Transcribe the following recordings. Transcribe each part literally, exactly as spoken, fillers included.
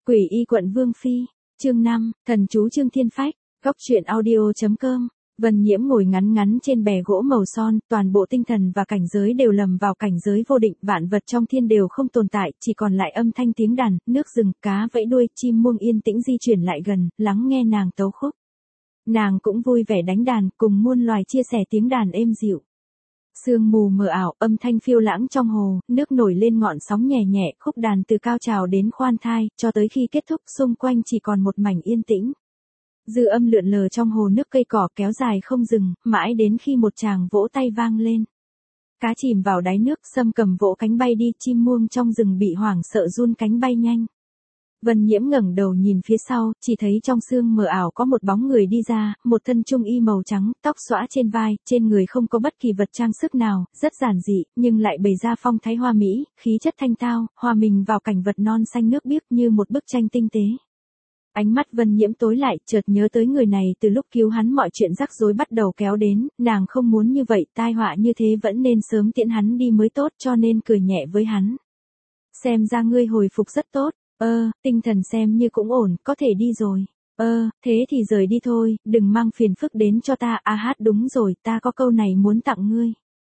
Quỷ y quận Vương Phi, chương năm, thần chú Trương Thiên Phách, góc truyện audio.com. Vân Nhiễm ngồi ngắn ngắn trên bè gỗ màu son, toàn bộ tinh thần và cảnh giới đều lầm vào cảnh giới vô định, vạn vật trong thiên đều không tồn tại, chỉ còn lại âm thanh tiếng đàn, nước rừng, cá vẫy đuôi, chim muông yên tĩnh di chuyển lại gần, lắng nghe nàng tấu khúc. Nàng cũng vui vẻ đánh đàn, cùng muôn loài chia sẻ tiếng đàn êm dịu. Sương mù mờ ảo, âm thanh phiêu lãng trong hồ, nước nổi lên ngọn sóng nhẹ nhẹ, khúc đàn từ cao trào đến khoan thai, cho tới khi kết thúc xung quanh chỉ còn một mảnh yên tĩnh. Dư âm lượn lờ trong hồ nước, cây cỏ kéo dài không dừng, mãi đến khi một tràng vỗ tay vang lên. Cá chìm vào đáy nước, sâm cầm vỗ cánh bay đi, chim muông trong rừng bị hoảng sợ run cánh bay nhanh. Vân Nhiễm ngẩng đầu nhìn phía sau, chỉ thấy trong sương mờ ảo có một bóng người đi ra, một thân trung y màu trắng, tóc xõa trên vai, trên người không có bất kỳ vật trang sức nào, rất giản dị, nhưng lại bày ra phong thái hoa mỹ, khí chất thanh tao, hòa mình vào cảnh vật non xanh nước biếc như một bức tranh tinh tế. Ánh mắt Vân Nhiễm tối lại, chợt nhớ tới người này từ lúc cứu hắn mọi chuyện rắc rối bắt đầu kéo đến, nàng không muốn như vậy, tai họa như thế vẫn nên sớm tiễn hắn đi mới tốt, cho nên cười nhẹ với hắn. Xem ra ngươi hồi phục rất tốt. Ơ, tinh thần xem như cũng ổn, có thể đi rồi. Ơ, thế thì rời đi thôi, đừng mang phiền phức đến cho ta. À hát đúng rồi, ta có câu này muốn tặng ngươi.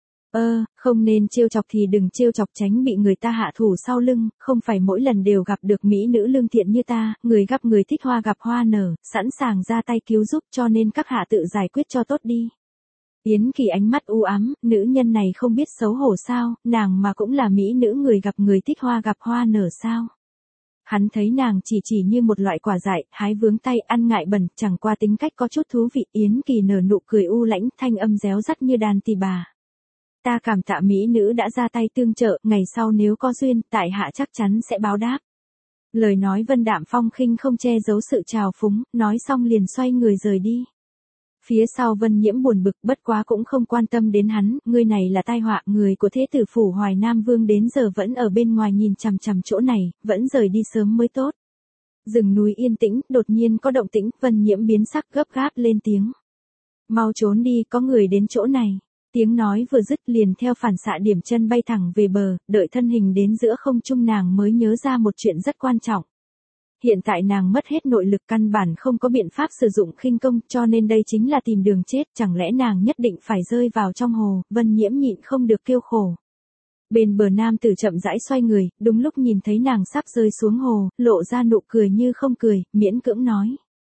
Ơ, không nên trêu chọc thì đừng trêu chọc, tránh bị người ta hạ thủ sau lưng, không phải mỗi lần đều gặp được mỹ nữ lương thiện như ta, người gặp người thích hoa gặp hoa nở, sẵn sàng ra tay cứu giúp, cho nên các hạ tự giải quyết cho tốt đi. Yến Kỳ ánh mắt u ám, nữ nhân này không biết xấu hổ sao, nàng mà cũng là mỹ nữ, người gặp người thích hoa gặp hoa nở sao. Hắn thấy nàng chỉ chỉ như một loại quả dại, hái vướng tay, ăn ngại bẩn, chẳng qua tính cách có chút thú vị. Yến Kỳ nở nụ cười u lãnh, thanh âm réo rắt như đàn tỳ bà. Ta cảm tạ mỹ nữ đã ra tay tương trợ, ngày sau nếu có duyên, tại hạ chắc chắn sẽ báo đáp. Lời nói vân đạm phong khinh không che giấu sự trào phúng, nói xong liền xoay người rời đi. Phía sau Vân Nhiễm buồn bực, bất quá cũng không quan tâm đến hắn, người này là tai họa, người của thế tử phủ Hoài Nam Vương đến giờ vẫn ở bên ngoài nhìn chằm chằm chỗ này, vẫn rời đi sớm mới tốt. Rừng núi yên tĩnh, đột nhiên có động tĩnh, Vân Nhiễm biến sắc gấp gáp lên tiếng. Mau trốn đi, có người đến chỗ này. Tiếng nói vừa dứt liền theo phản xạ điểm chân bay thẳng về bờ, đợi thân hình đến giữa không trung nàng mới nhớ ra một chuyện rất quan trọng. Hiện tại nàng mất hết nội lực, căn bản không có biện pháp sử dụng khinh công, cho nên đây chính là tìm đường chết, chẳng lẽ nàng nhất định phải rơi vào trong hồ. Vân Nhiễm nhịn không được kêu khổ. Bên bờ nam tử chậm rãi xoay người, đúng lúc nhìn thấy nàng sắp rơi xuống hồ, lộ ra nụ cười như không cười, miễn cưỡng nói.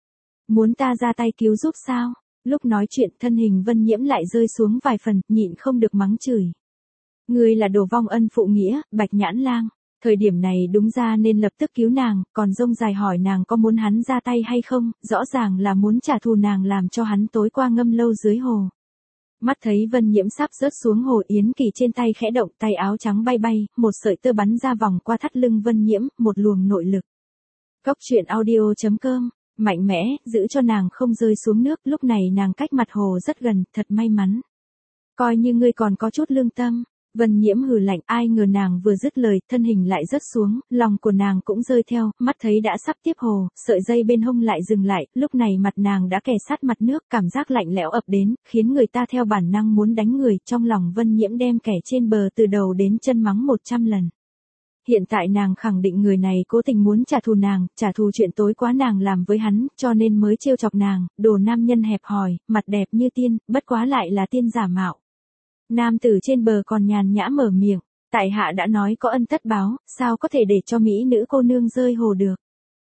Muốn ta ra tay cứu giúp sao? Lúc nói chuyện thân hình Vân Nhiễm lại rơi xuống vài phần, nhịn không được mắng chửi. Ngươi là đồ vong ân phụ nghĩa, Bạch Nhãn Lang. Thời điểm này đúng ra nên lập tức cứu nàng, còn rông dài hỏi nàng có muốn hắn ra tay hay không, rõ ràng là muốn trả thù nàng làm cho hắn tối qua ngâm lâu dưới hồ. Mắt thấy Vân Nhiễm sắp rớt xuống hồ, Yến Kỳ trên tay khẽ động, tay áo trắng bay bay, một sợi tơ bắn ra vòng qua thắt lưng Vân Nhiễm, một luồng nội lực. Góc truyện audio.com, mạnh mẽ, giữ cho nàng không rơi xuống nước, lúc này nàng cách mặt hồ rất gần, thật may mắn. Coi như ngươi còn có chút lương tâm. Vân Nhiễm hừ lạnh, ai ngờ nàng vừa dứt lời, thân hình lại rớt xuống, lòng của nàng cũng rơi theo, mắt thấy đã sắp tiếp hồ, sợi dây bên hông lại dừng lại, lúc này mặt nàng đã kề sát mặt nước, cảm giác lạnh lẽo ập đến, khiến người ta theo bản năng muốn đánh người, trong lòng Vân Nhiễm đem kẻ trên bờ từ đầu đến chân mắng một trăm lần. Hiện tại nàng khẳng định người này cố tình muốn trả thù nàng, trả thù chuyện tối quá nàng làm với hắn, cho nên mới trêu chọc nàng, đồ nam nhân hẹp hòi, mặt đẹp như tiên, bất quá lại là tiên giả mạo. Nam tử trên bờ còn nhàn nhã mở miệng, tại hạ đã nói có ân tất báo, sao có thể để cho mỹ nữ cô nương rơi hồ được.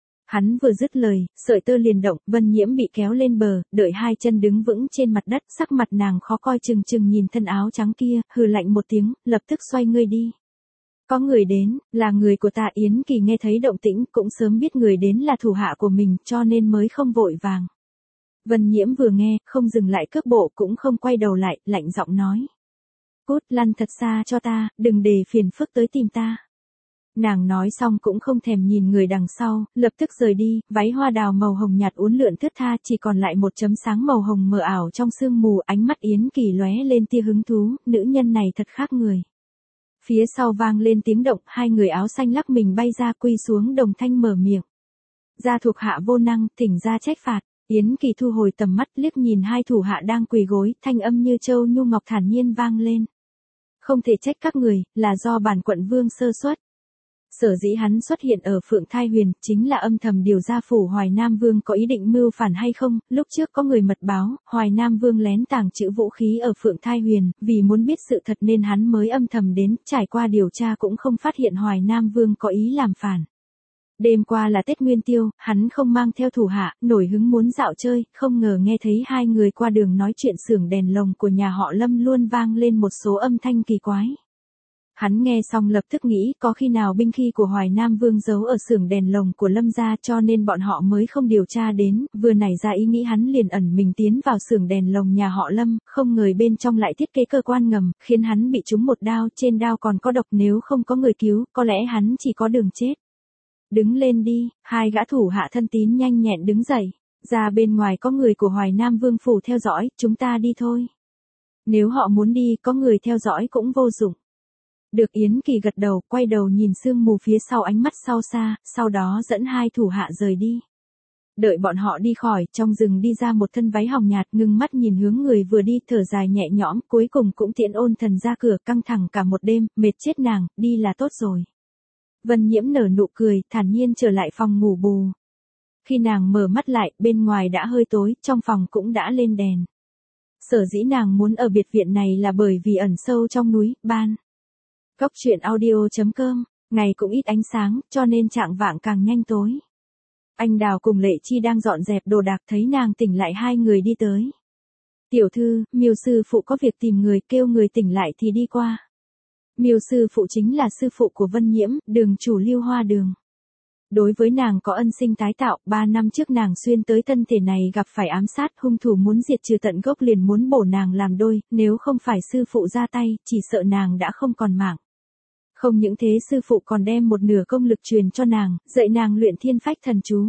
Hắn vừa dứt lời, sợi tơ liền động, Vân Nhiễm bị kéo lên bờ, đợi hai chân đứng vững trên mặt đất, sắc mặt nàng khó coi chừng chừng nhìn thân áo trắng kia, hừ lạnh một tiếng, lập tức xoay người đi. Có người đến, là người của ta. Yến Kỳ nghe thấy động tĩnh, cũng sớm biết người đến là thủ hạ của mình, cho nên mới không vội vàng. Vân Nhiễm vừa nghe, không dừng lại cước bộ, cũng không quay đầu lại, lạnh giọng nói. Cút lăn thật xa cho ta, đừng để phiền phức tới tìm ta. Nàng nói xong cũng không thèm nhìn người đằng sau, lập tức rời đi, váy hoa đào màu hồng nhạt uốn lượn thướt tha, chỉ còn lại một chấm sáng màu hồng mờ ảo trong sương mù. Ánh mắt Yến Kỳ lóe lên tia hứng thú, nữ nhân này thật khác người. Phía sau vang lên tiếng động, hai người áo xanh lắc mình bay ra, quy xuống đồng thanh mở miệng. Gia thuộc hạ vô năng, thỉnh ra trách phạt. Yến Kỳ thu hồi tầm mắt, liếc nhìn hai thủ hạ đang quỳ gối, thanh âm như châu nhu ngọc thản nhiên vang lên. Không thể trách các người, là do bản quận vương sơ suất. Sở dĩ hắn xuất hiện ở Phượng Thai Huyền, chính là âm thầm điều ra phủ Hoài Nam Vương có ý định mưu phản hay không. Lúc trước có người mật báo, Hoài Nam Vương lén tàng trữ vũ khí ở Phượng Thai Huyền, vì muốn biết sự thật nên hắn mới âm thầm đến, trải qua điều tra cũng không phát hiện Hoài Nam Vương có ý làm phản. Đêm qua là Tết Nguyên Tiêu, hắn không mang theo thủ hạ, nổi hứng muốn dạo chơi, không ngờ nghe thấy hai người qua đường nói chuyện xưởng đèn lồng của nhà họ Lâm luôn vang lên một số âm thanh kỳ quái. Hắn nghe xong lập tức nghĩ có khi nào binh khí của Hoài Nam Vương giấu ở xưởng đèn lồng của Lâm gia cho nên bọn họ mới không điều tra đến, vừa nảy ra ý nghĩ hắn liền ẩn mình tiến vào xưởng đèn lồng nhà họ Lâm, không ngờ bên trong lại thiết kế cơ quan ngầm, khiến hắn bị trúng một đao, trên đao còn có độc, nếu không có người cứu, có lẽ hắn chỉ có đường chết. Đứng lên đi, hai gã thủ hạ thân tín nhanh nhẹn đứng dậy, ra bên ngoài có người của Hoài Nam Vương phủ theo dõi, chúng ta đi thôi. Nếu họ muốn đi, có người theo dõi cũng vô dụng. Được Yến Kỳ gật đầu, quay đầu nhìn sương mù phía sau ánh mắt sau xa, sau đó dẫn hai thủ hạ rời đi. Đợi bọn họ đi khỏi, trong rừng đi ra một thân váy hồng nhạt, ngưng mắt nhìn hướng người vừa đi, thở dài nhẹ nhõm, cuối cùng cũng tiễn Ôn Thần ra cửa, căng thẳng cả một đêm, mệt chết nàng, đi là tốt rồi. Vân Nhiễm nở nụ cười, thản nhiên trở lại phòng ngủ bù. Khi nàng mở mắt lại, bên ngoài đã hơi tối, trong phòng cũng đã lên đèn. Sở dĩ nàng muốn ở biệt viện này là bởi vì ẩn sâu trong núi, ban. Cốc truyện audio chấm com, ngày cũng ít ánh sáng, cho nên trạng vạng càng nhanh tối. Anh Đào cùng Lệ Chi đang dọn dẹp đồ đạc, thấy nàng tỉnh lại hai người đi tới. Tiểu thư, Miêu sư phụ có việc tìm người, kêu người tỉnh lại thì đi qua. Miêu sư phụ chính là sư phụ của Vân Nhiễm, đường chủ Lưu Hoa Đường. Đối với nàng có ân sinh tái tạo, ba năm trước nàng xuyên tới thân thể này gặp phải ám sát, hung thủ muốn diệt trừ tận gốc liền muốn bổ nàng làm đôi, nếu không phải sư phụ ra tay, chỉ sợ nàng đã không còn mạng. Không những thế sư phụ còn đem một nửa công lực truyền cho nàng, dạy nàng luyện thiên phách thần chú.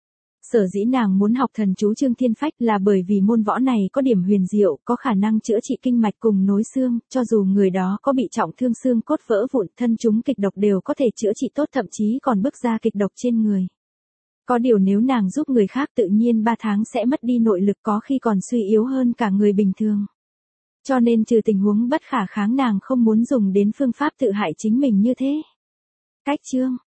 Sở dĩ nàng muốn học thần chú Trương Thiên Phách là bởi vì môn võ này có điểm huyền diệu, có khả năng chữa trị kinh mạch cùng nối xương, cho dù người đó có bị trọng thương xương cốt vỡ vụn, thân chúng kịch độc đều có thể chữa trị tốt, thậm chí còn bức ra kịch độc trên người. Có điều nếu nàng giúp người khác tự nhiên ba tháng sẽ mất đi nội lực, có khi còn suy yếu hơn cả người bình thường. Cho nên trừ tình huống bất khả kháng nàng không muốn dùng đến phương pháp tự hại chính mình như thế. Cách chương